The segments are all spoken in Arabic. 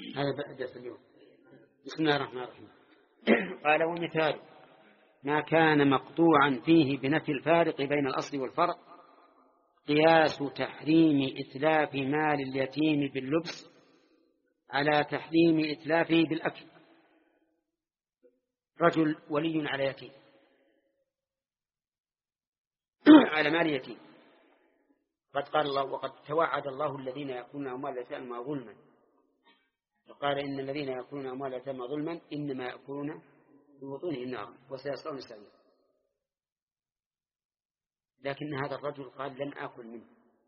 هذا بدأ اليوم. بسم الله الرحمن الرحيم. قال ومثال ما كان مقطوعا فيه بنفي الفارق بين الأصل والفرع قياس تحريم إتلاف مال اليتيم باللبس على تحريم إتلافه بالأكل. رجل ولي على يتيم على مال يتيم، قد قال الله وقد توعد الله الذين يأكلون أموال اليتامى ظلما، وقال إن الذين يأكلون أموال اليتامى ظلما إنما يأكلون في بطونهم نارا وسيصلون سعيرا. لكن هذا الرجل قال لن آكل منه،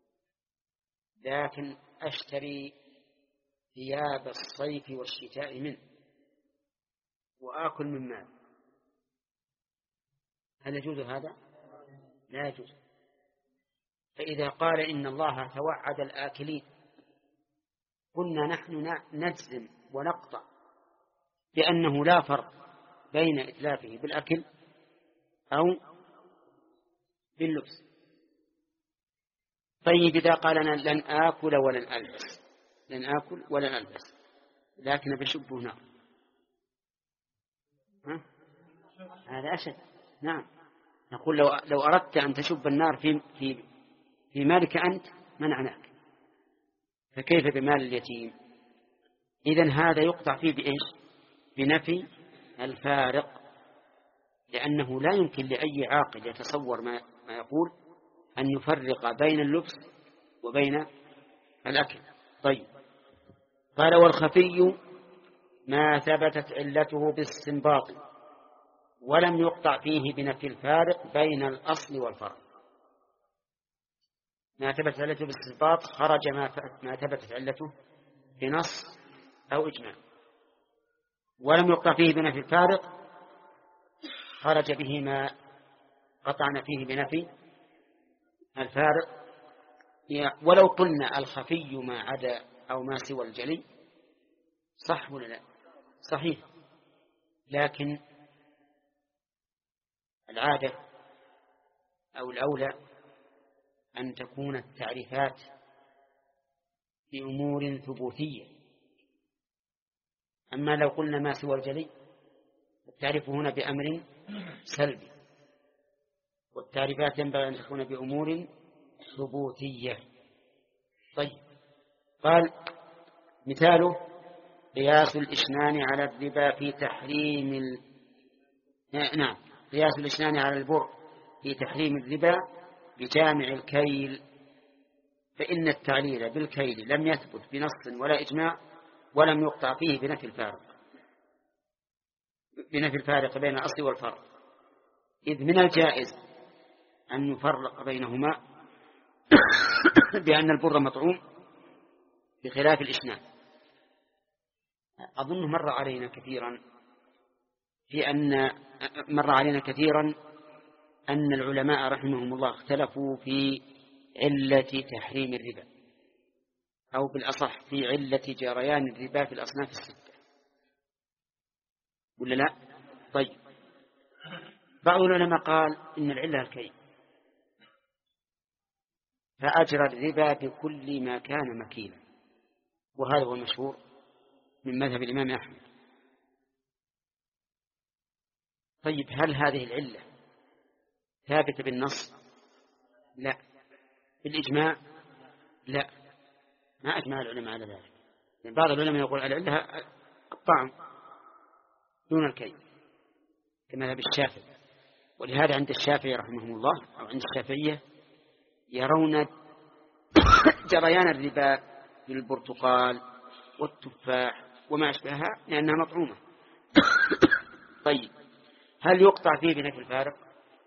لكن أشتري ثياب الصيف والشتاء منه وآكل من مال. هل يجوز هذا؟ لا يجوز. فإذا قال إن الله توعد الآكلين قلنا نحن نجزم ونقطع بأنه لا فرق بين إتلافه بالأكل أو باللبس. طيب إذا قال أنا لن آكل ولن ألبس، لن آكل ولن ألبس لكن بشبه نار، هذا أشد. نعم، نقول لو أردت أن تشب النار في مالك أنت منعناك، فكيف بمال اليتيم؟ إذن هذا يقطع فيه بإيش؟ بنفي الفارق، لأنه لا يمكن لأي عاقل يتصور ما يقول أن يفرق بين اللبس وبين الأكل. طيب، قال والخفي ما ثبتت علته باستنباط ولم يقطع فيه بنفي الفارق بين الأصل والفرع. ما ثبتت علته باستنباط خرج ما ثبتت علته بنص أو إجماع، ولم يقطع فيه بنفي الفارق خرج به ما قطعنا فيه بنفي الفارق. ولو قلنا الخفي ما عدا أو ما سوى الجلي صح ولا لا؟ صحيح، لكن العادة أو الأولى أن تكون التعريفات بأمور ثبوتية. أما لو قلنا ما سوى الجلي التعريف هنا بأمر سلبي، والتعريفات ينبغي أن تكون بأمور ثبوتية. طيب، قال مثاله قياس الإشنان على الربا في تحريم قياس الإشنان على البر في تحريم الربا بجامع الكيل، فإن التعليل بالكيل لم يثبت بنص ولا إجماع ولم يقطع فيه بنفي الفارق بين الأصل والفرع، إذ من الجائز أن يفرق بينهما بأن البر مطعوم بخلاف الإشنان. أظن مر علينا كثيرا أن العلماء رحمهم الله اختلفوا في علة تحريم الربا، أو بالأصح في علة جريان الربا في الأصناف الستة، ولا لا؟ طيب، بعض العلماء قال إن العلة الكيل، فأجرى الربا بكل ما كان مكيلا، وهذا هو المشهور من مذهب الإمام أحمد. طيب، هل هذه العلة ثابتة بالنص؟ لا. بالإجماع؟ لا، ما أجمع العلماء على ذلك. يعني بعض العلماء يقول العلة الطعم دون الكيل كما بالشافعي، ولهذا عند الشافعي رحمه الله أو عند الشافعية يرون جريان الربا بالبرتقال والتفاح وما أشبهها لأنها مطعومة. طيب، هل يقطع فيه بنفي الفارق؟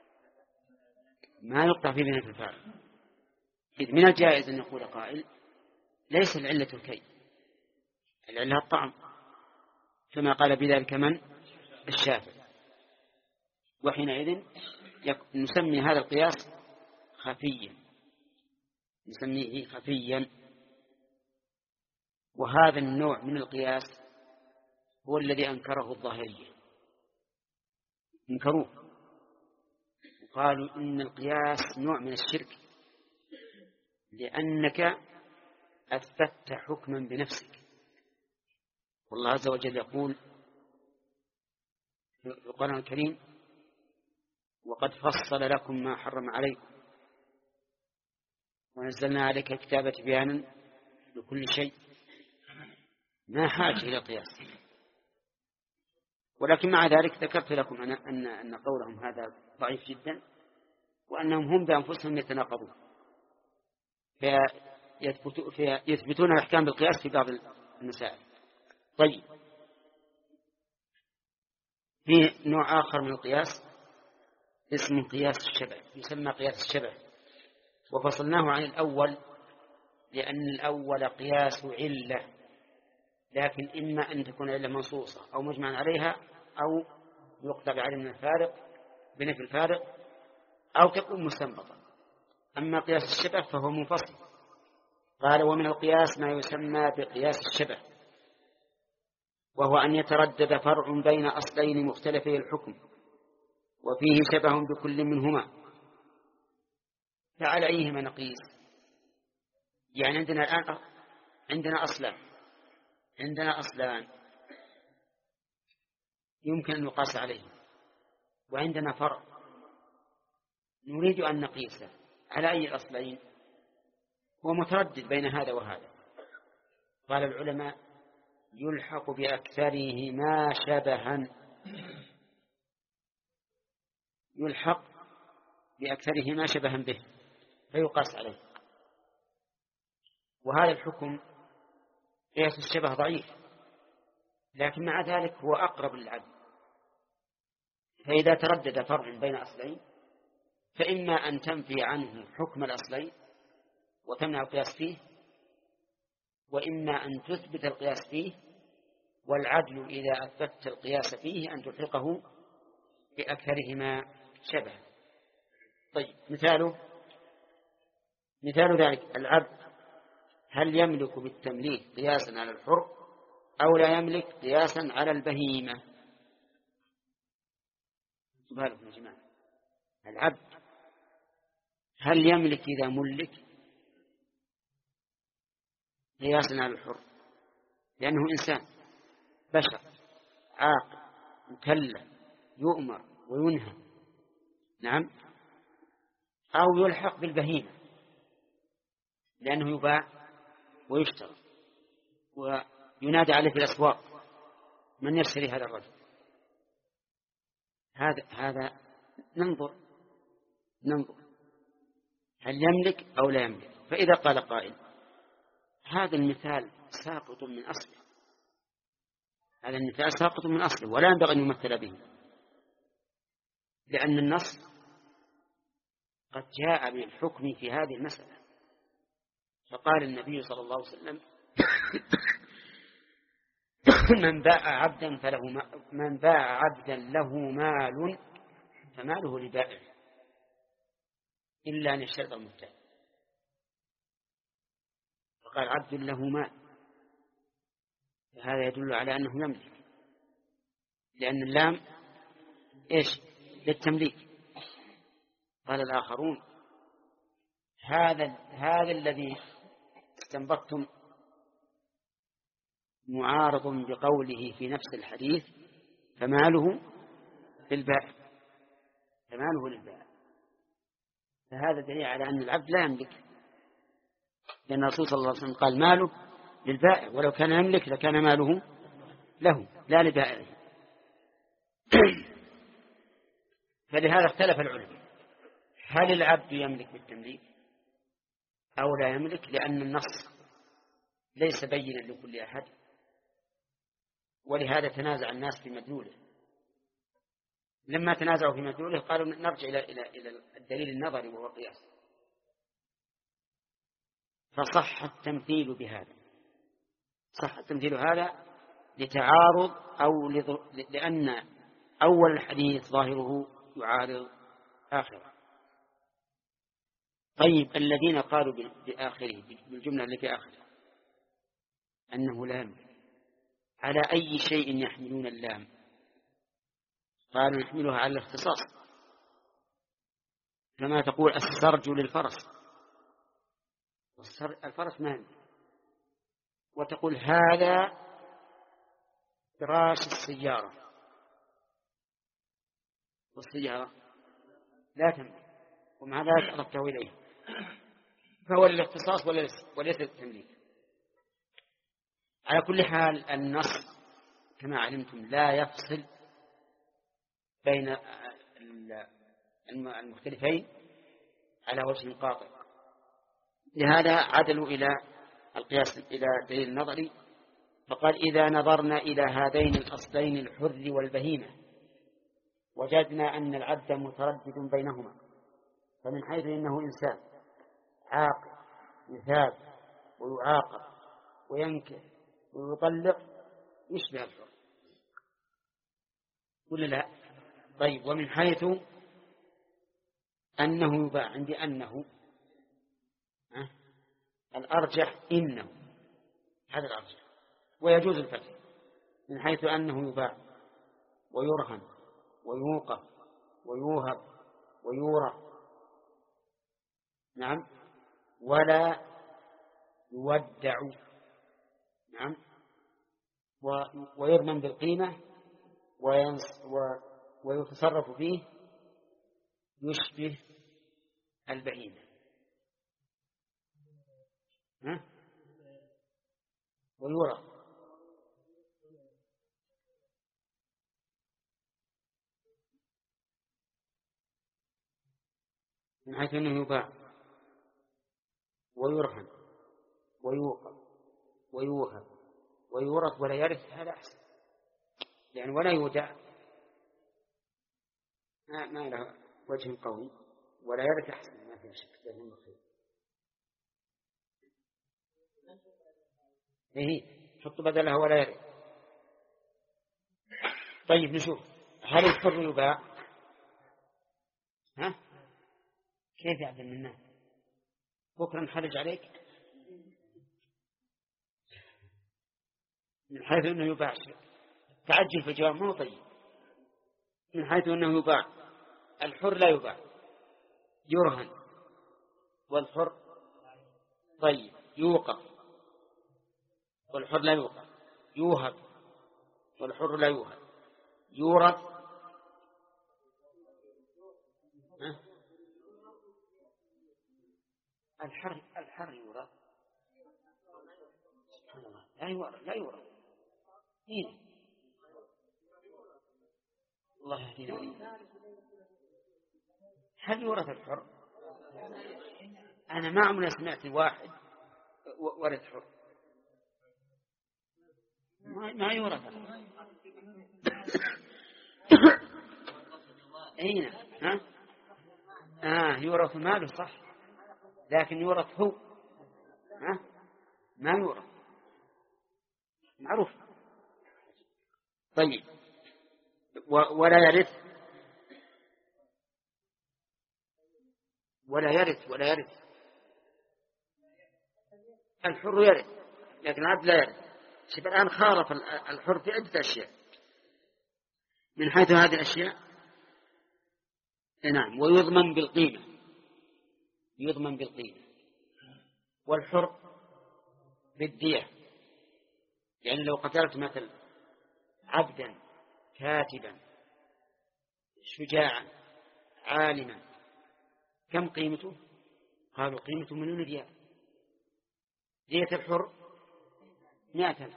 ما يقطع فيه بنفي الفارق، إذ من الجائز أن يقول قائل ليس العلة الكي، العلة الطعم، كما قال بذلك من؟ الشافعي. وحينئذ نسمي هذا القياس خفيا، نسميه خفيا. وهذا النوع من القياس هو الذي أنكره الظاهرية، انكروه وقالوا إن القياس نوع من الشرك، لأنك أثبتت حكما بنفسك والله عز وجل يقول في القرآن الكريم: وقد فصل لكم ما حرم عليكم ونزلنا عليك الكتاب بيانا لكل شيء. ما حاجة إلى قياس. ولكن مع ذلك ذكرت لكم أن قولهم هذا ضعيف جدا، وأنهم هم بأنفسهم يتناقضون فيثبتون الأحكام بالقياس في بعض المسائل. طيب، في نوع آخر من القياس اسمه قياس الشبه، يسمى قياس الشبه، وفصلناه عن الأول لأن الأول قياس علة، لكن إما أن تكون علة منصوصة أو مجمع عليها، أو يقطع بعدم الفارق بنفي الفارق، أو تكون مستنبطة. أما قياس الشبه فهو منفصل. قال: ومن القياس ما يسمى بقياس الشبه، وهو أن يتردد فرع بين أصلين مختلفي الحكم وفيه شبه بكل منهما. فعلى أيهما نقيس؟ يعني عندنا الآن عندنا أصلان يمكن أن نقاس عليهم، وعندنا فرع نريد أن نقيسه على أي الأصلين. هو متردد بين هذا وهذا. قال العلماء: يلحق بأكثرهما شبها، يلحق بأكثرهما شبها به فيقاس عليه. وهذا الحكم قياس الشبه ضعيف، لكن مع ذلك هو أقرب للعدل. فإذا تردد فرع بين أصلين فإما أن تنفي عنه حكم الأصلين وتمنع القياس فيه، وإما أن تثبت القياس فيه، والعدل إذا أثبت القياس فيه أن تلحقه بأكثرهما شبه. طيب، مثال ذلك: العبد هل يملك بالتمليك قياسا على الحر أو لا يملك قياسا على البهيمة؟ سبحانه يا جماعة، العبد هل يملك إذا ملك قياسا على الحر، لأنه إنسان بشر عاقل مكلف يؤمر وينهى، نعم، أو يلحق بالبهيمة لأنه يباع ويشترى وينادى عليه في الأسواق: من يشتري هذا الرجل؟ هذا ننظر هل يملك أو لا يملك. فإذا قال قائل: هذا المثال ساقط من أصله، هذا المثال ساقط من أصله ولا ينبغي أن يمثل به، لأن النص قد جاء بالحكم في هذه المسألة. فقال النبي صلى الله عليه وسلم: من باع عبدا له مال فماله لبائع إلا أن يشترط المبتاع. فقال: عبد له مال، هذا يدل على أنه يملك، لأن اللام إيش؟ للتمليك. قال الآخرون: هذا الذي استنبطتم معارض بقوله في نفس الحديث: فماله للبائع. فهذا دليل على أن العبد لا يملك، لأن الرسول صلى الله عليه وسلم قال: ماله للبائع، ولو كان يملك لكان ماله له لا لبائعه. فلهذا اختلف العلماء: هل العبد يملك بالتمليك أو لا يملك؟ لأن النص ليس بينا لكل أحد، ولهذا تنازع الناس في مدلوله. لما تنازعوا في مدلوله قالوا: نرجع إلى الدليل النظري وهو القياس. فصح التمثيل بهذا، صح التمثيل هذا لتعارض أو لأن أول الحديث ظاهره يعارض آخره. طيب، الذين قالوا بآخره، بالجملة اللي في آخره، أنه لا يملك، على أي شيء يحملون اللام؟ قالوا: نحملها على الاختصاص، كما تقول السرج للفرس، الفرس ما يملك، وتقول هذا فراش السيارة، والسيارة لا تملك، ومع ذلك أضفته إليه، فهو الاختصاص وليس التمليك. على كل حال النص كما علمتم لا يفصل بين المختلفين على وجه قاطع، لهذا عدلوا إلى القياس إلى دليل نظري، فقال إذا نظرنا إلى هذين الأصلين الحر والبهيمة وجدنا أن العبد متردد بينهما، فمن حيث إنه إنسان عاقل يثاب ويعاقب وينكح ويطلق يشبه الحر ولا لا؟ طيب، ومن حيث أنه يباع، عندي أنه الأرجح إنه، هذا الأرجح ويجوز الفتح، من حيث أنه يباع ويرهن ويوقف ويوهب ويورى، نعم، ولا يودع، نعم، ويضمن بالقيمة ويتصرف فيه يشبه البهيمة، ويورى، من حيث أنه يباع ويرهن ويوقف ويوهب ويورث ولا يرث، هذا أحسن، يعني ولا يودع ما له وجه قوي، ولا يرث أحسن، ما في شك بينهم الخير. حط بدلها ولا يرث. طيب نشوف، هل الحر يباع؟ كيف يعدل الناس؟ بكرة نحرج عليك. من حيث أنه يباع تعجل في الجواب مو طيب. من حيث أنه يباع الحر لا يباع، يرهن، والحر طيب يوقف والحر لا يوقف، يوهب والحر لا يوهب، يورث الحر يورث، سبحان الله، لا يورث الله يهدينا. هل يورث الحر؟ أنا ما عمري سمعت واحد ورث حر، ما يورث. أين يورث ماله صح، لكن يورث هو ما يورث، معروف. طيب، ولا يرث الحر يرث، لكن العبد لا يرث. شوف الآن خالف الحر في عدة أشياء من حيث هذه الأشياء، نعم، ويضمن بالقيمة، والحر بالدية، يعني لو قتلت مثل عبدا كاتبا شجاعا عالما كم قيمته؟ قالوا قيمته 1,000,000 ريال. دية الحر 100,000.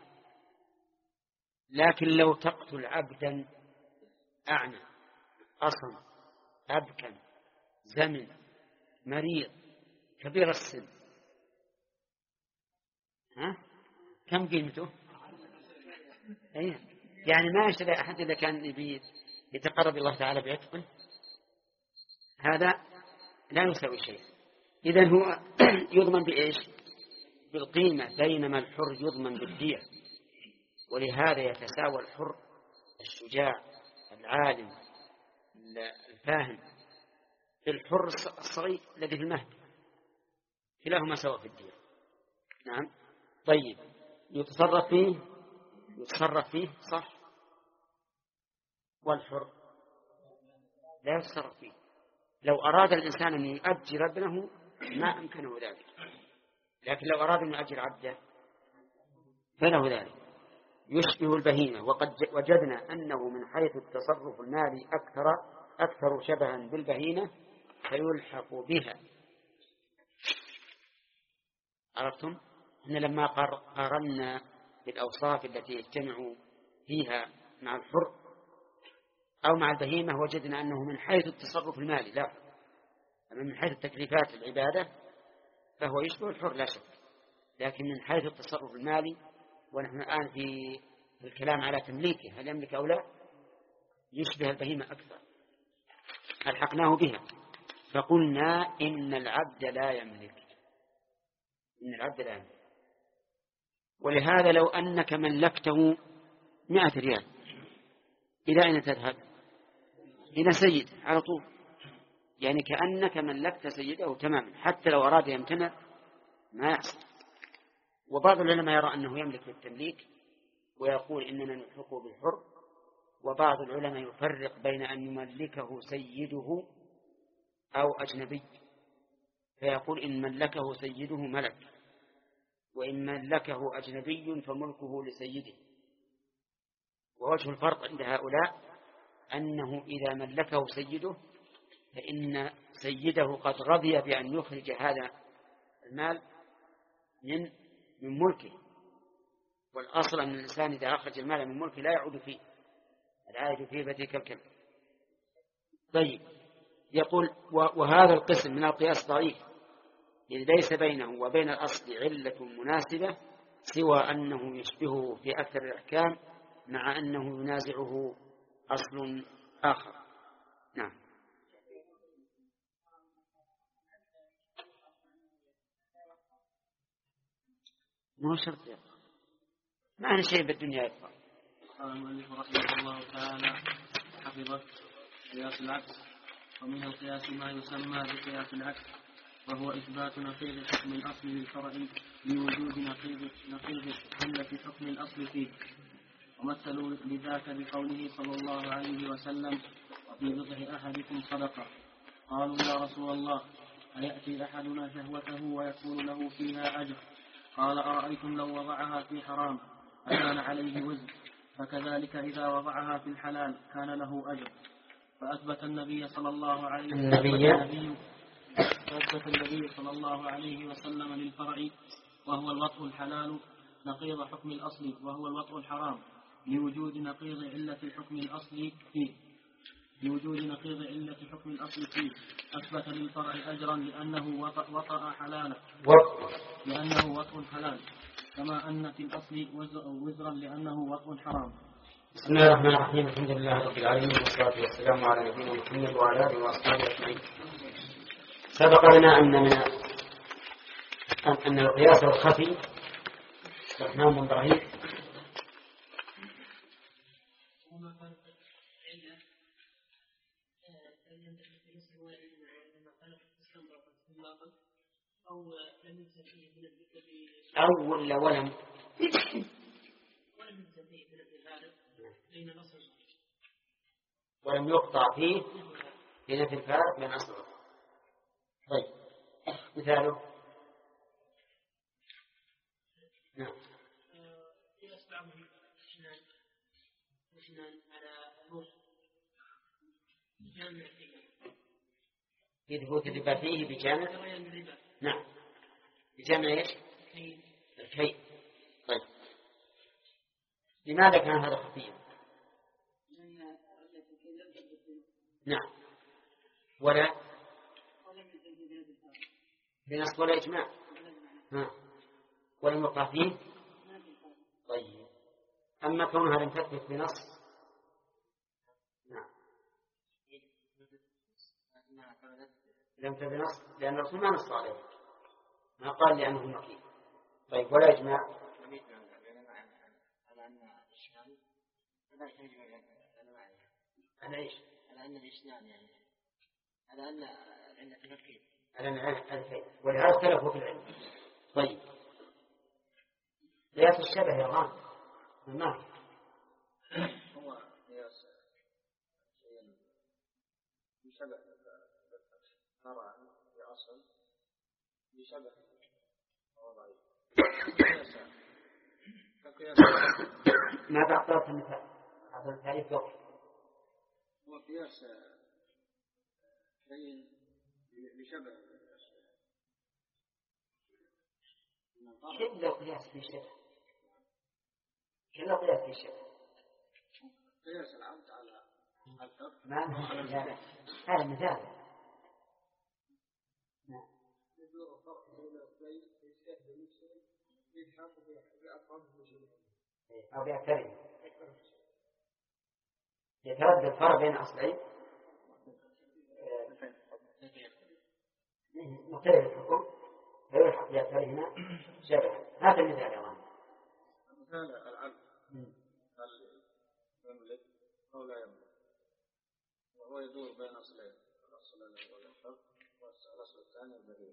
لكن لو تقتل عبدا أعمى أصم أبكم زمن مريض كبير السن، كم قيمته؟ يعني ما يشتري أحد إذا كان يتقرب الله تعالى بعتقه، هذا لا يساوي شيء. إذن هو يضمن بإيش؟ بالقيمة، بينما الحر يضمن بالدية. ولهذا يتساوى الحر الشجاع العالم الفاهم الحر الصغير الذي في المهد، كلاهما سواء في الدية. نعم. طيب، يتصرف فيه صح، والحر لا يتصرف فيه. لو أراد الإنسان أن يؤجر ابنه ما أمكنه ذلك، لكن لو أراد أن يؤجر عبده فله ذلك. يشبه البهيمة، وقد وجدنا أنه من حيث التصرف المالي أكثر شبها بالبهيمة فيلحق بها. عرفتم؟ إن لما قارنا بالأوصاف التي يجتمع فيها مع الحر أو مع البهيمة وجدنا أنه من حيث التصرف المالي، لا من حيث التكليفات العبادة فهو يشبه الحر لا شك، لكن من حيث التصرف المالي ونحن الآن في الكلام على تمليكه هل يملك أو لا، يشبه البهيمة أكثر، ألحقناه بها فقلنا إن العبد لا يملك. ولهذا لو أنك ملكته 100 ريال إلى أين تذهب؟ إلى سيد على طول، يعني كأنك ملكت سيده تماما، حتى لو أراد يمتنع ما يحصل. وبعض العلماء يرى أنه يملك للتمليك ويقول إننا نلحقه بالحر، وبعض العلماء يفرق بين أن يملكه سيده أو أجنبي، فيقول إن ملكه سيده ملك، وإن ملكه أجنبي فملكه لسيده. ووجه الفرق عند هؤلاء أنه إذا ملكه سيده فإن سيده قد رضي بأن يخرج هذا المال من ملكه، والأصل أن الإنسان إذا أخرج المال من ملكه لا يعود فيه، العائد فيه فتيك الكلب. طيب، يقول وهذا القسم من القياس ضعيف، إذ ليس بينه وبين الأصل علة مناسبة سوى أنه يشبهه في أكثر الأحكام مع أنه ينازعه أصل آخر. نعم. ما هو شرط ما أنا شيء بالدنيا يبقى. قال المؤلف رحمه الله تعالى حفظت قياس العكس. ومن القياس ما يسمى بقياس العكس، وهو إثبات نقيض حكم الأصل للفرع لوجود نقيض علة حكم الأصل فيه. ومثلوا لذاك بقوله صلى الله عليه وسلم وفي بضع أحدكم صدقة. قالوا يا رسول الله أيأتي أحدنا شهوته ويكون له فيها أجر؟ قال أرأيتم لو وضعها في حرام أكان عليه وزر؟ فكذلك إذا وضعها في الحلال كان له أجر. فأثبت النبي صلى الله عليه وسلم للفرع وهو الوطء الحلال نقيض حكم الأصل وهو الوطء الحرام لوجود نقيض علة حكم الأصل فيه. أثبت للفرع أجرا لأنه وطأ حلالا لأنه وطء حلال، كما أن في الأصل وزرا لأنه وطء حرام. بسم الله الرحمن الرحيم. الحمد لله رب العالمين، والصلاة والسلام على نبينا محمد وعلى آله وأصحابه أجمعين. سبق لنا أن القياس الخفي رحمن بن إبراهيم أو ولا ولم يقطع فيه لنفي الفارق بين أصل. طيب، مثاله نعم. يثبت الربا فيه بجامع. نعم، بجامع ايش؟ الكي. طيب، لماذا كان هذا خفيا؟ نعم، ولا بنص ولا إجماع. ولم يقع فيه. طيب، أما كونها لم تثبت بنص نعم لم تثبت بنص لأن الرسول ما نص عليه، ما قال لأنه مكي. طيب، ولا إجماع. على إيش؟ على أن الإسلام يعني على أن العلة تفكير على أن العلة، ولهذا اختلفوا في العلم. طيب، قياس الشبه يا غام ما هو قياس بشبه فرع بأصل بشبه وضعي كقياس ماذا أعطيت المثال؟ هذا التعريف وقف. هو قياس شيء بشبه كل قياس في شبه، كل قياس في شبه. قياس العبد على الحر ما هذا مثال، هذا مثال. يدور الفرق بين الشيء يشتهي بالشيء يلحق بأقرب الشيء أو بأكثره، يتردد الفرق بين أصلين مختلف الحكم فيلحق بأكثرهما شبه. هذا المثال يا مثال العبد هل يملك أو لا يملك، وهو يدور بين أصلين، الأصل الأول الحر والأصل الثاني البريء.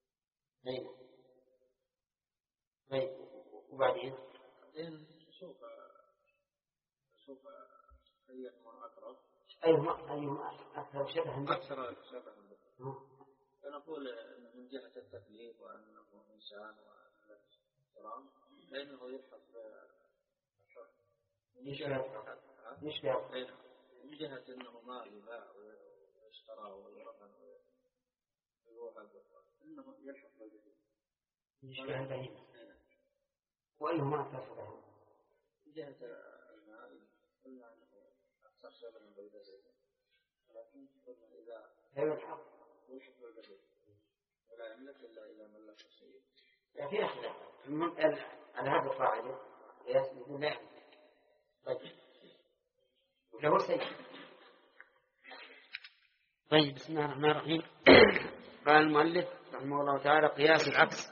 طيب وبعدين شوف أيهما أقرب، أيهما أكثر شبها، أكثر شبها به. فنقول من جهة التكليف وأنه إنسان والاحترام فإنه يلحق بالحر. يشبه من جهة أنه ما يباع ويشترى ويرهن ويوهب إنه يلحق بالبهيمة. يشبه البهيمة. وأيهما أكثر شبها؟ من جهة المال قلنا أنه أكثر شبها بالبهيمة، ولكن قلنا إذا يلحق بالبهيمة ولا يملك إلا إذا ملك السيد. في أخلاق على هذا القاعدة يقول لا. طيب وله سيد. طيب بسم الله الرحمن الرحيم. قال المؤلف رحمه الله تعالى قياس العكس.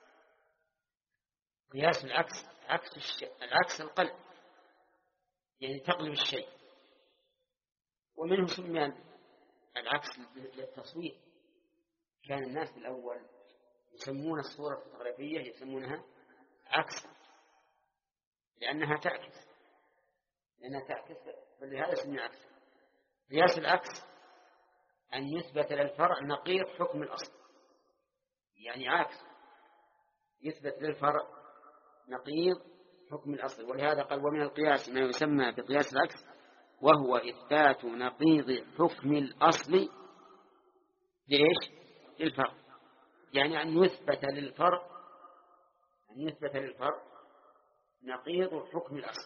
قياس العكس عكس العكس القلب، يعني تقلب الشيء، ومنه سمي العكس للتصوير. كان الناس بالأول يسمون الصورة الفوتوغرافية يسمونها عكس لأنها تعكس، فلهذا سمي عكس. قياس العكس أن يثبت للفرع نقيض حكم الأصل، يعني عكس يثبت للفرع نقيض حكم الأصل. ولهذا قال ومن القياس ما يسمى بقياس العكس وهو إثبات نقيض حكم الأصل لإيش؟ للفرع، يعني أن يثبت للفرع نقيض حكم الأصل.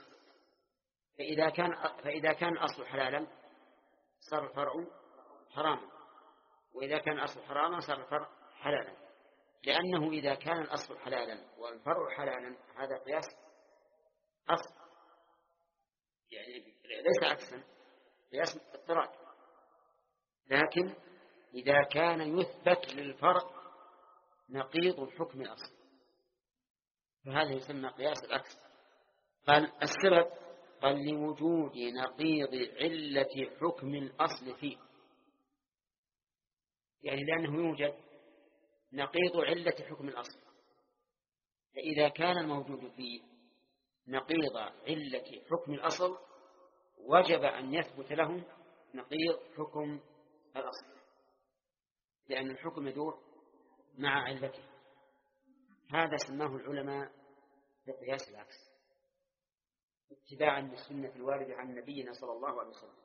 فإذا كان الأصل حلالا صار الفرع حراما، وإذا كان الأصل حراما صار الفرع حلالا. لأنه إذا كان الأصل حلالا والفرع حلالا هذا قياس أصل، يعني ليس عكسا، قياس اضطراد. لكن إذا كان يثبت للفرع نقيض الحكم الأصل فهذا يسمى قياس العكس. قال السبب قال لوجود نقيض علة حكم الأصل فيه، يعني لأنه يوجد نقيض علة حكم الأصل، فإذا كان الموجود فيه نقيض علة حكم الأصل وجب أن يثبت له نقيض حكم الأصل، لأن الحكم يدور مع علته. هذا سماه العلماء بقياس العكس اتباعا للسنة الواردة عن نبينا صلى الله عليه وسلم.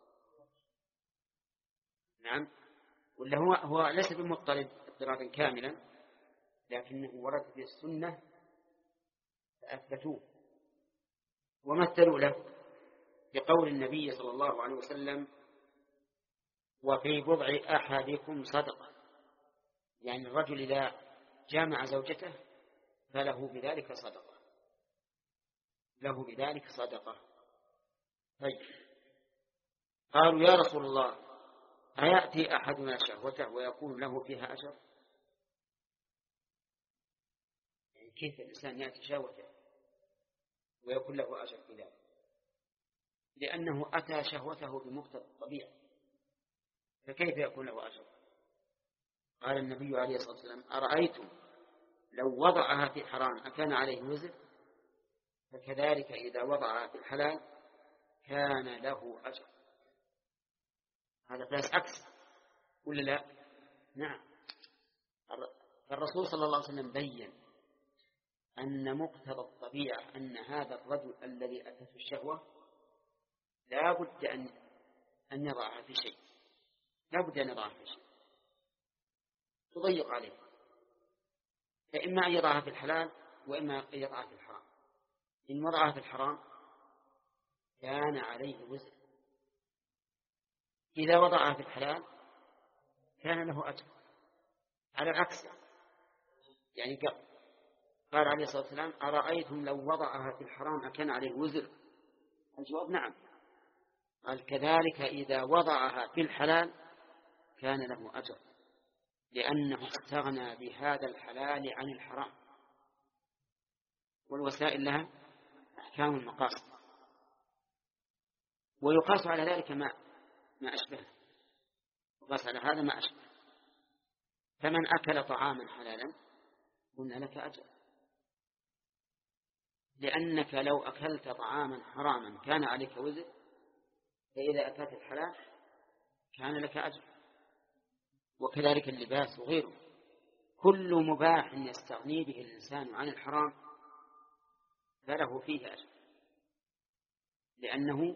نعم، ولا هو ليس بمضطرد اضطرادا كاملا، لكنه ورد في السنة فأثبتوه ومثلوا له بقول النبي صلى الله عليه وسلم وفي بضع أحدكم صدقة، يعني الرجل إذا جامع زوجته فله بذلك صدقة، له بذلك صدقة. طيب قالوا يا رسول الله أيأتي أحدنا شهوته ويكون له فيها أجر؟ يعني كيف الإنسان يأتي شهوته ويكون له أجر في ذلك؟ لأنه أتى شهوته بمقتضى الطبيعة، فكيف يكون له أجر؟ قال النبي عليه الصلاة والسلام أرأيتم لو وضعها في حرام أكان عليه وزر؟ فكذلك إذا وضعها في الحلال كان له أجر. هذا قياس عكس ولا لا؟ نعم. الرسول صلى الله عليه وسلم بين أن مقتضى الطبيعة أن هذا الرجل الذي أتته الشهوة لا بد أن يضعها في شيء، لا بد أن يضعها في شيء تضيق عليه، فإما أن يضعها في الحلال وإما أن يضعها في الحرام. إن وضعها في الحرام كان عليه وزر، إذا وضعها في الحلال كان له أجر. على العكس يعني قال عليه الصلاة والسلام: أرأيتم لو وضعها في الحرام أكان عليه وزر؟ الجواب نعم. قال: كذلك إذا وضعها في الحلال كان له أجر، لأنه استغنى بهذا الحلال عن الحرام. والوسائل لها أحكام المقاصد، ويقاس على ذلك ما أشبه، يقاس على هذا ما أشبه. فمن أكل طعاما حلالا قلنا لك أجر، لأنك لو أكلت طعاما حراما كان عليك وزر، فإذا أكلت الحلال كان لك أجر. وكذلك اللباس وغيره، كل مباح يستغني به الإنسان عن الحرام فله فيه أجر، لأنه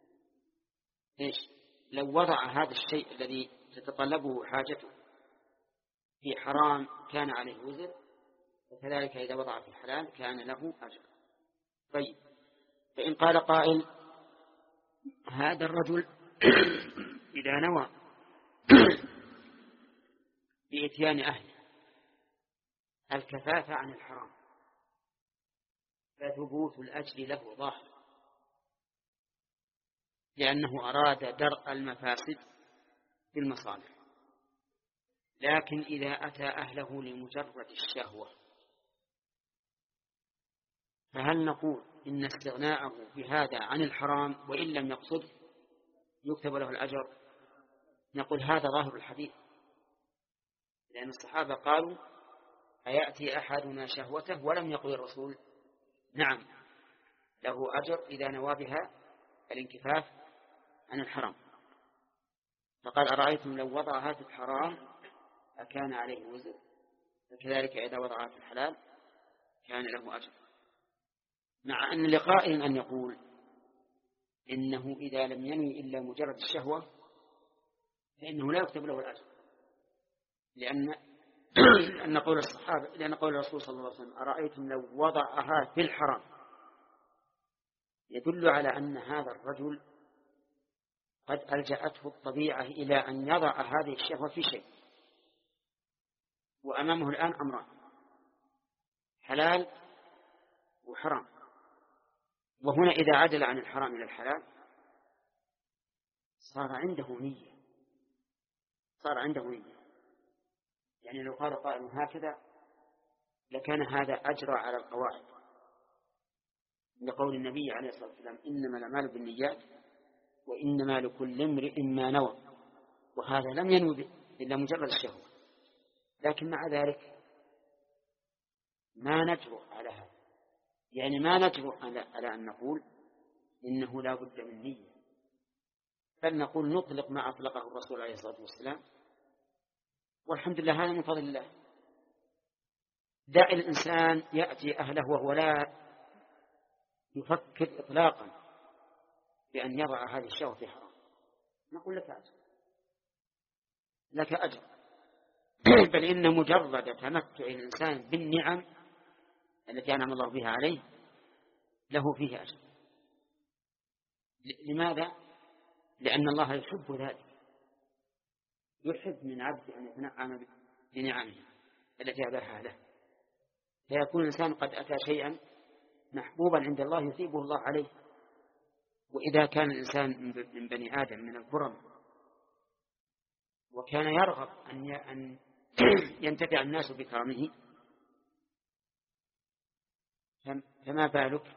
لو وضع هذا الشيء الذي تتطلبه حاجته في حرام كان عليه وزر، وكذلك إذا وضع في الحلال كان له أجر. طيب، فإن قال قائل: هذا الرجل إذا نوى بإتيان أهله الكفاف عن الحرام فثبوت الأجر له ظاهر، لأنه أراد درء المفاسد بالمصالح. لكن إذا أتى أهله لمجرد الشهوة فهل نقول إن استغناءه بهذا عن الحرام وإن لم يقصد يكتب له الأجر؟ نقول هذا ظاهر الحديث، لأن الصحابة قالوا: أيأتي أحدنا شهوته؟ ولم يقل الرسول: نعم له أجر إذا نوى بها الانكفاف عن الحرام. فقال: أرأيتم لو وضعها في الحرام أكان عليه وزر؟ فكذلك إذا وضعها في الحلال كان له أجر. مع أن لقائل أن يقول إنه إذا لم ينوي إلا مجرد الشهوة فإنه لا يكتب له الأجر، لأن قول الصحابة، لأن قول الرسول صلى الله عليه وسلم: أرأيتم لو وضعها في الحرام، يدل على أن هذا الرجل قد ألجأته الطبيعة إلى أن يضع هذه الشهوة في شيء، وأمامه الآن أمران: حلال وحرام. وهنا إذا عدل عن الحرام إلى الحلال صار عنده نية، يعني لو قال قائل هكذا لكان هذا أجرى على القواعد، لقول النبي عليه الصلاة والسلام: إنما الأعمال بالنيات وإنما لكل امرئ ما نوى. وهذا لم ينوي إلا مجرد الشهوة، لكن مع ذلك ما نجرؤ على هذا، يعني ما نجرؤ على أن نقول إنه لا بد من نية، بل نقول نطلق ما أطلقه الرسول عليه الصلاة والسلام، والحمد لله هذا من فضل الله. دع الإنسان يأتي أهله وهو لا يفكر إطلاقا بأن يضع هذه الشهوة في حرام، نقول لك أجر بل إن مجرد تمتع الإنسان بالنعم التي أنعم الله بها عليه له فيه أجر. لماذا؟ لأن الله يحب ذلك، يحب من عبد أن يتنعم بنعمه التي أباحها له، فيكون الإنسان قد أتى شيئا محبوبا عند الله يثيبه الله عليه. وإذا كان الإنسان من بني آدم من الكرم وكان يرغب أن ينتفع الناس بكرمه، فما بالك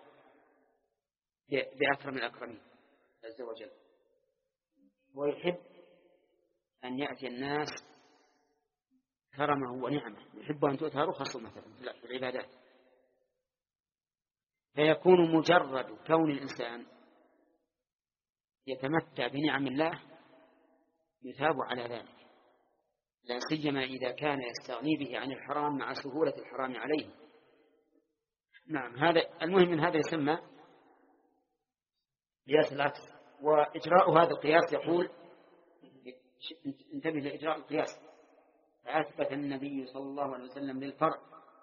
بأكرم الأكرمين عز وجل. ويحب أن يأتي الناس كرمه ونعمه، يحب أن تؤتى رخصه مثلا في العبادات، فيكون مجرد كون الإنسان يتمتع بنعم الله يثاب على ذلك، لا سيما إذا كان يستغني به عن الحرام مع سهولة الحرام عليه. نعم، هذا المهم من هذا يسمى قياس العكس. وإجراء هذا القياس يقول انتبه لإجراء القياس. فأثبت النبي صلى الله عليه وسلم للفرع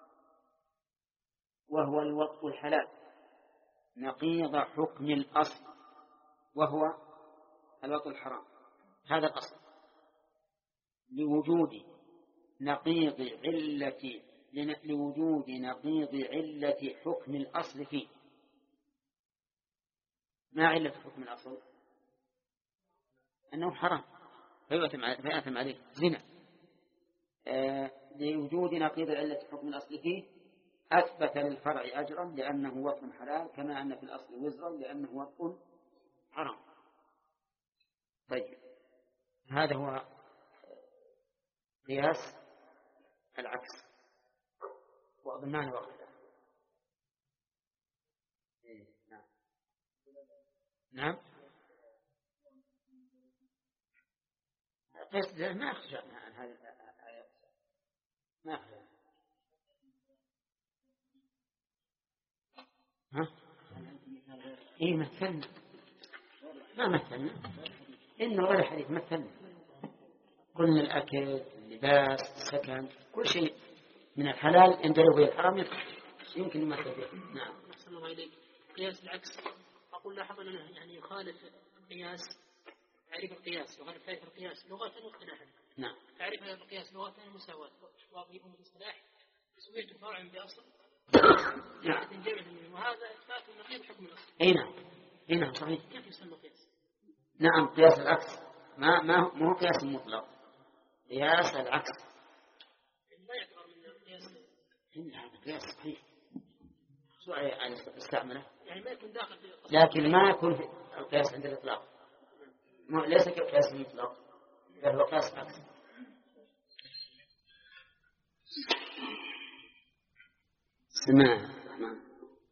وهو الوطء الحلال نقيض حكم الأصل وهو الوطء الحرام. هذا الأصل لوجود نقيض علة حكم الأصل فيه. ما علة حكم الأصل؟ أنه حرام فيأثم عليه زنا. لوجود نقيض علة حكم الأصل فيه أثبت للفرع أجرا لأنه وطء حلال كما أن في الأصل وزرا لأنه وطء حرام. طيب، هذا هو قياس العكس. وأظنان واحدة. نعم، قياس ما أخرج عن هذه الآيات، ما أخرج. إيه مثلنا؟ ما مثلنا، إنه غير حديث مثلنا. قلنا الأكل، اللباس، السكن، كل شيء من الحلال إن جلبه الحرام يمكن يمثل به. نعم. أحسن الله إليك. قياس العكس أقول لاحظ أنه يعني يخالف القياس، تعريف القياس يخالف تعريف القياس لغة واصطلاحا. نعم. تعريف القياس لغة المساواة، وفي الاصطلاح تسوية فرع بأصل. نعم. وهذا إثبات نقيض حكم الأصل. أي نعم. أي نعم صحيح. كيف يسمى قياس؟ نعم، قياس العكس ما هو قياس مطلق، قياس العكس. لا يعتبر من القياس. هذا قياس صحيح. سؤال استعمله. يعني ما يكون داخل في لكن ما يكون القياس عند الإطلاق. ليس كقياس المطلق، بل هو قياس العكس. سمع الرحمن.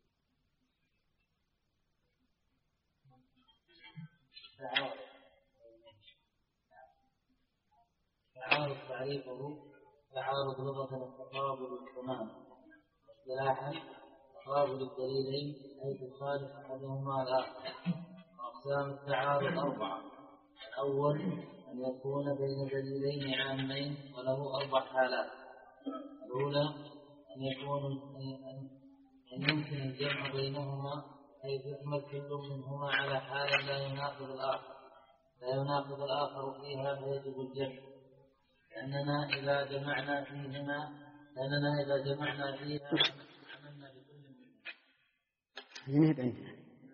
تعارض تعريفه تعارض لغة التقابل التمام، واصطلاحا تقابل الدليلين حيث يخالف أحدهما الآخر. أقسام التعارض 4. الأول أن يكون بين دليلين عامين وله 4 حالات. الأولى أن يمكن الجمع بينهما حيث يحمل كل منهما على حال لا يناقض الآخر فيها فيجب الجمع، لأننا إذا جمعنا فيها عملنا بكل منهما.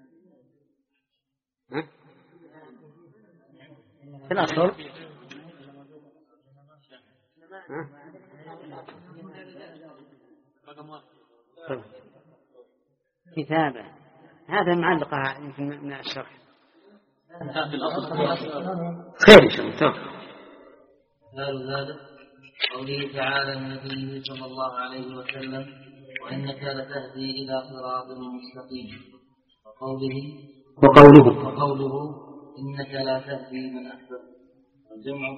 في الأصل كتابة هذا معلقة يمكن من الشرح. خير إن شاء الله. مثال ذلك قوله تعالى النبي صلى الله عليه وسلم وإنك لتهدي إلى صراط مستقيم، وقوله إنك لا تهدي من أحببت. والجمع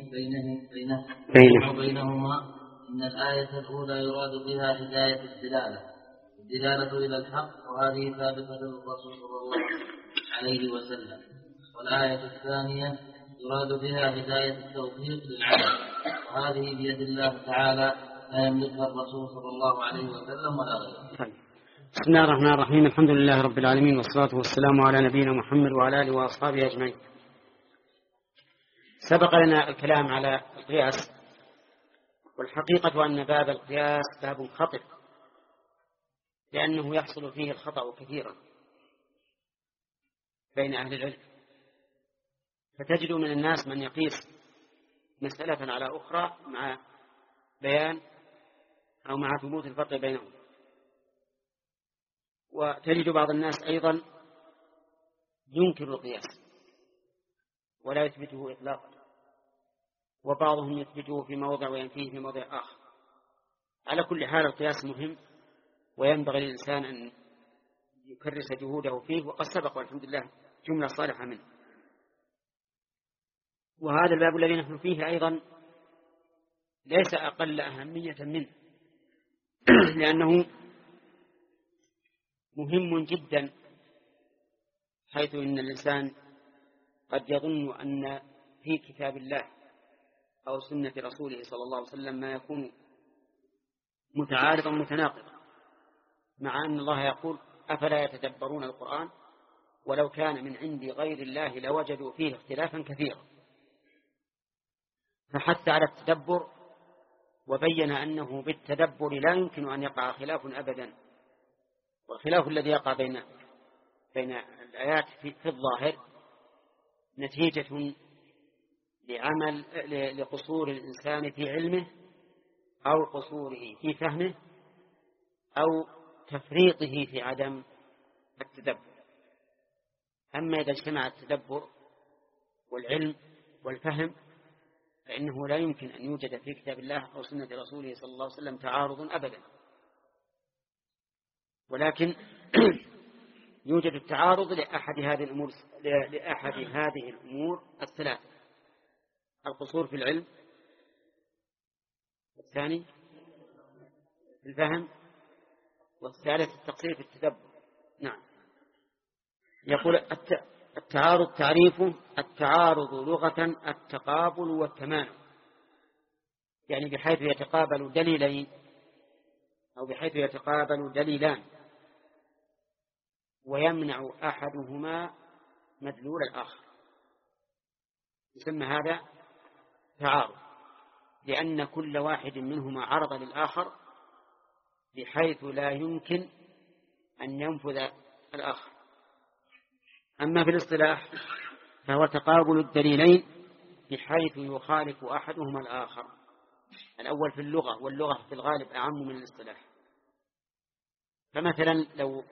بينهما إن الآية الأولى يراد بها هداية الدلالة إلى الحق، وهذه ثابتة للرسول صلى الله عليه وسلم. والآية الثانية يراد بها هداية التوفيق للعمل، وهذه بيد الله تعالى لا يملكها الرسول صلى الله عليه وسلم ولا غيره. بسم الله الرحمن الرحيم. الحمد لله رب العالمين، والصلاة والسلام على نبينا محمد وعلى آله وأصحابه أجمعين. سبق لنا الكلام على القياس، والحقيقة أن باب القياس باب خطر، لأنه يحصل فيه الخطأ كثيرا بين أهل العلم. فتجد من الناس من يقيس مسألة على أخرى مع بيان أو مع ثبوت الفرق بينهم، وتجد بعض الناس أيضا ينكر القياس ولا يثبته إطلاقا، وبعضهم يثبته في موضع وينفيه في موضع آخر. على كل حال القياس مهم، وينبغي للإنسان أن يكرس جهوده فيه، وقد سبق والحمد لله جملة صالحة منه. وهذا الباب الذي نحن فيه أيضا ليس أقل أهمية منه، لأنه مهم جدا، حيث إن الإنسان قد يظن أن في كتاب الله أو سنة رسوله صلى الله عليه وسلم ما يكون متعارضا متناقضا، مع أن الله يقول أفلا يتدبرون القرآن ولو كان من عند غير الله لوجدوا فيه اختلافا كثيرا. فحث على التدبر وبين أنه بالتدبر لا يمكن أن يقع خلاف أبدا، والخلاف الذي يقع بين الآيات في الظاهر نتيجة لقصور الإنسان في علمه أو قصوره في فهمه أو تفريطه في عدم التدبر. أما إذا اجتمع التدبر والعلم والفهم فإنه لا يمكن أن يوجد في كتاب الله أو سنة رسوله صلى الله عليه وسلم تعارض أبدا، ولكن يوجد التعارض لأحد هذه الأمور الثلاثة: القصور في العلم، والثاني في الفهم، والثالث التقصير في التدبر. نعم. يقول التعارض تعريفه: التعارض لغة التقابل والتمانع، يعني بحيث يتقابل دليلين أو بحيث يتقابل دليلان ويمنع أحدهما مدلول الآخر، يسمى هذا تعارض، لأن كل واحد منهما عرض للآخر بحيث لا يمكن أن ينفذ الآخر. أما في الاصطلاح فهو تقابل الدليلين بحيث يخالف أحدهما الآخر. الأول في اللغة، واللغة في الغالب أعم من الاصطلاح. فمثلا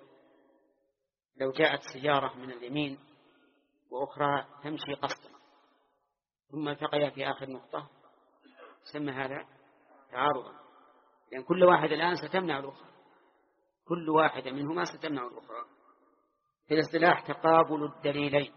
لو جاءت سيارة من اليمين وأخرى تمشي قصدا ثم التقيا في آخر نقطة، يسمى هذا تعارضا، لأن كل واحد الآن ستمنع الأخرى، كل واحدة منهما ستمنع الأخرى. في الاصطلاح تقابل الدليلين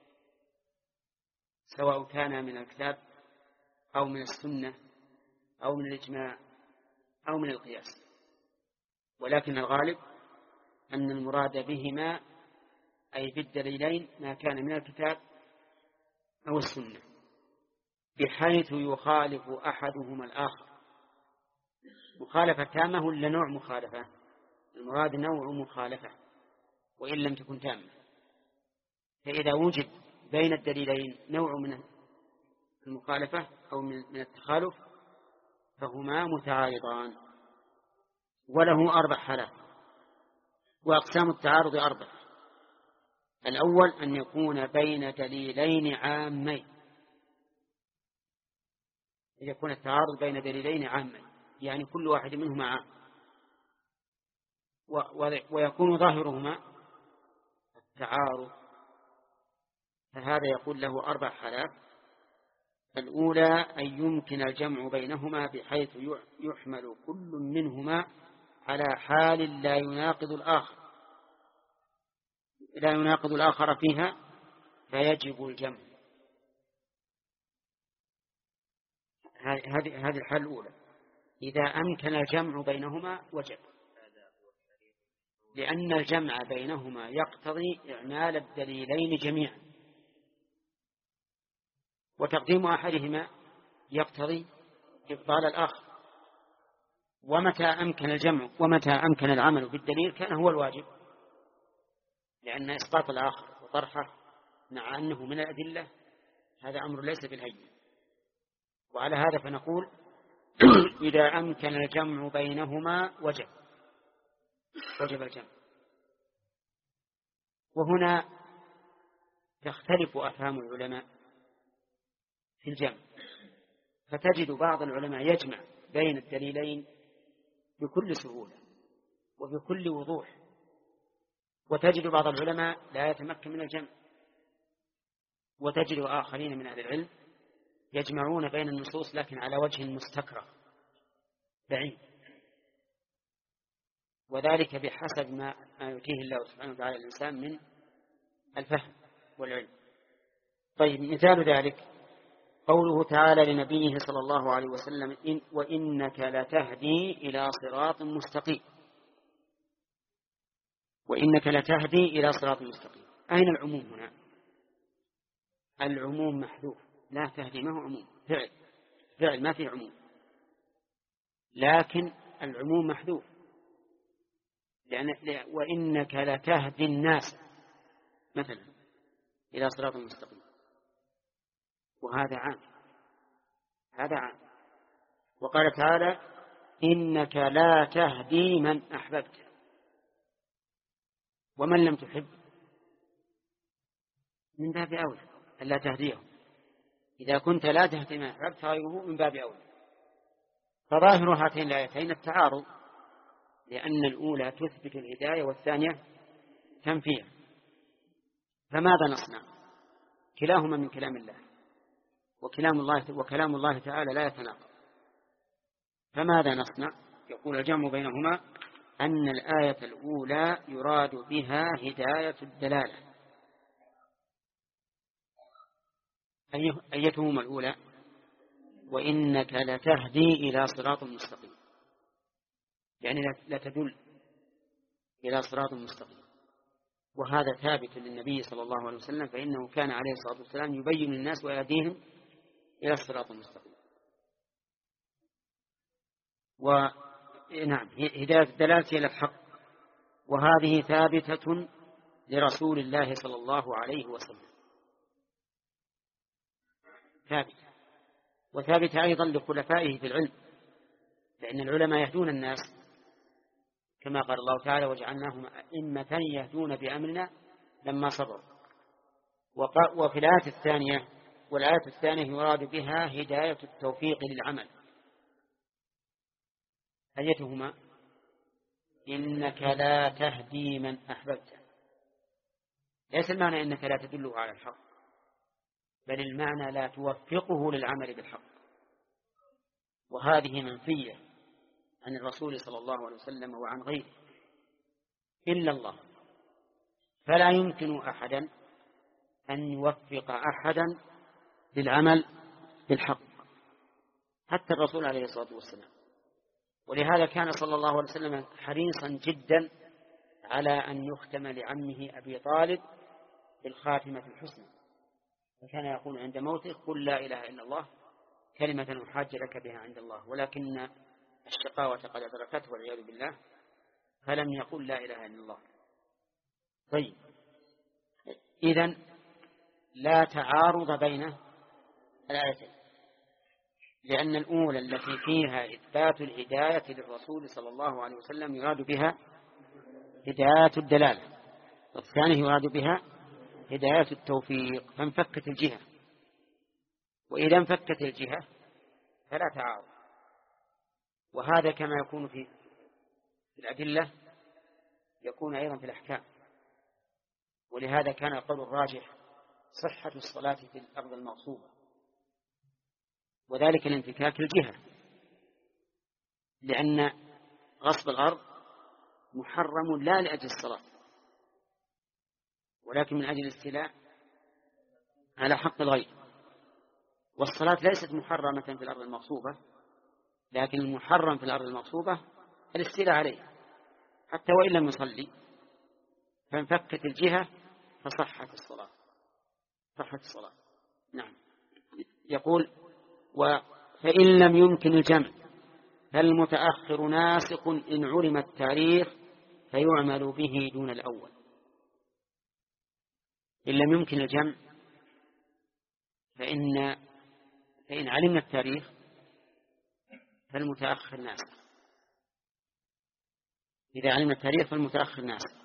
سواء كان من الكتاب أو من السنة أو من الإجماع أو من القياس، ولكن الغالب أن المراد بهما أي بالدليلين ما كان من الكتاب أو السنة، بحيث يخالف أحدهما الآخر مخالفة تامة ولا نوع مخالفة؟ المراد نوع مخالفة وإن لم تكن تامة. فإذا وجد بين الدليلين نوع من المخالفة أو من التخالف فهما متعارضان. وله 4 حالات. وأقسام التعارض 4: الأول أن يكون بين دليلين عامين، يكون التعارض بين دليلين عامين يعني كل واحد منهما عام، ويكون ظاهرهما التعارض، فهذا يقول له 4 حالات. الأولى أن يمكن الجمع بينهما بحيث يحمل كل منهما على حال لا يناقض الآخر فيها فيجب الجمع. هذه الحالة الأولى. إذا أمكن الجمع بينهما وجب، لأن الجمع بينهما يقتضي إعمال الدليلين جميعا، وتقديم أحدهما يقتضي إبطال الآخر. ومتى أمكن الجمع ومتى أمكن العمل بالدليل كان هو الواجب، لأن إسقاط الآخر وطرحه مع أنه من الأدلة هذا أمر ليس بالهين. وعلى هذا فنقول إذا أمكن الجمع بينهما وجب الجمع. وهنا تختلف أفهام العلماء في الجمع، فتجد بعض العلماء يجمع بين الدليلين بكل سهولة وبكل وضوح، وتجد بعض العلماء لا يتمكن من الجمع، وتجد آخرين من أهل العلم يجمعون بين النصوص لكن على وجه مستكره بعيد، وذلك بحسب ما يؤتيه الله سبحانه وتعالى الإنسان من الفهم والعلم. طيب، مثال ذلك قوله تعالى لنبيه صلى الله عليه وسلم: وإنك لتهدي إلى صراط مستقيم. وإنك لتهدي إلى صراط مستقيم. أين العموم هنا؟ العموم محذوف، لا تهدي ما هو عموم، فعل ما فيه عموم، لكن العموم محذوف وإنك لتهدي الناس مثلا إلى صراط مستقيم، وهذا عام، هذا عام. وقال تعالى إنك لا تهدي من أحببت، ومن لم تحب من باب أولى ألا تهديهم. إذا كنت لا تهدي من أحببت غيره من باب أولى. فظاهر هاتين الآيتين التعارض، لأن الأولى تثبت الهداية والثانية تنفيها، فماذا نصنع؟ كلاهما من كلام الله، وكلام الله تعالى لا يتناقض، فماذا نصنع؟ يقول الجمع بينهما أن الآية الأولى يراد بها هداية الدلالة. أيتهما الأولى؟ وإنك لتهدي إلى صراط مستقيم، يعني لا تدل إلى صراط مستقيم، وهذا ثابت للنبي صلى الله عليه وسلم، فإنه كان عليه الصلاة والسلام يبين للناس ويهديهم إلى الصراط المستقيم. ونعم، هداية الدلالة إلى الحق، وهذه ثابتة لرسول الله صلى الله عليه وسلم، ثابتة، وثابتة أيضا لخلفائه في العلم، لأن العلماء يهدون الناس كما قال الله تعالى وجعلناهم أئمة يهدون بأمرنا لما صبروا. وفي الآية الثانية، والآية الثانية يراد بها هداية التوفيق للعمل. أيتهما؟ إنك لا تهدي من أحببت، ليس المعنى إنك لا تدله على الحق، بل المعنى لا توفقه للعمل بالحق، وهذه منفية عن الرسول صلى الله عليه وسلم وعن غيره إلا الله، فلا يمكن أحدا أن يوفق أحدا للعمل بالحق، حتى الرسول عليه الصلاة والسلام. ولهذا كان صلى الله عليه وسلم حريصا جدا على أن يختم لعمه أبي طالب بالخاتمة الحسنى، وكان يقول عند موته قل لا إله إلا الله كلمة أحاج لك بها عند الله، ولكن الشقاوة قد أدركته والعياذ بالله فلم يقل لا إله إلا الله. طيب، إذن لا تعارض بين الآيتين، لأن الأولى التي فيها إثبات الهداية للرسول صلى الله عليه وسلم يراد بها هداية الدلالة، والثانية يراد بها هداية التوفيق، فانفكت الجهة. وإذا انفكت الجهة فلا تعارض، وهذا كما يكون في الأدلة يكون أيضا في الأحكام. ولهذا كان القول الراجح صحة الصلاة في الأرض المغصوبة، وذلك لانفكاك الجهة، لأن غصب الأرض محرم لا لأجل الصلاة ولكن من أجل الاستيلاء على حق الغير. والصلاة ليست محرمة في الأرض المغصوبة، لكن المحرم في الأرض المغصوبة الاستيلاء عليها حتى وإن لم يصلي، فانفكت الجهة فصحت الصلاة، صحت الصلاة. نعم. يقول فإن لم يمكن الجمع فالمتأخر ناسخ إن علم التاريخ فيعمل به دون الأول. إن لم يمكن الجمع فإن علمنا التاريخ فالمتأخر ناسخ، إذا علمنا التاريخ فالمتأخر ناسخ.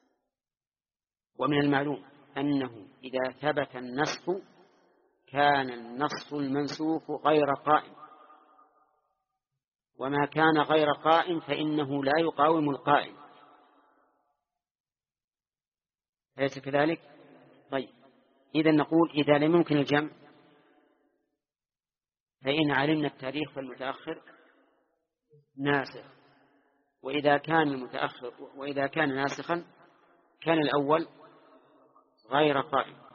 ومن المعلوم أنه إذا ثبت النسخ كان النص المنسوخ غير قائم، وما كان غير قائم فإنه لا يقاوم القائم، أليس كذلك؟ طيب، إذا نقول إذا لم يمكن الجمع فإن علمنا التاريخ فالمتأخر ناسخ، وإذا كان ناسخا كان الأول غير قائم.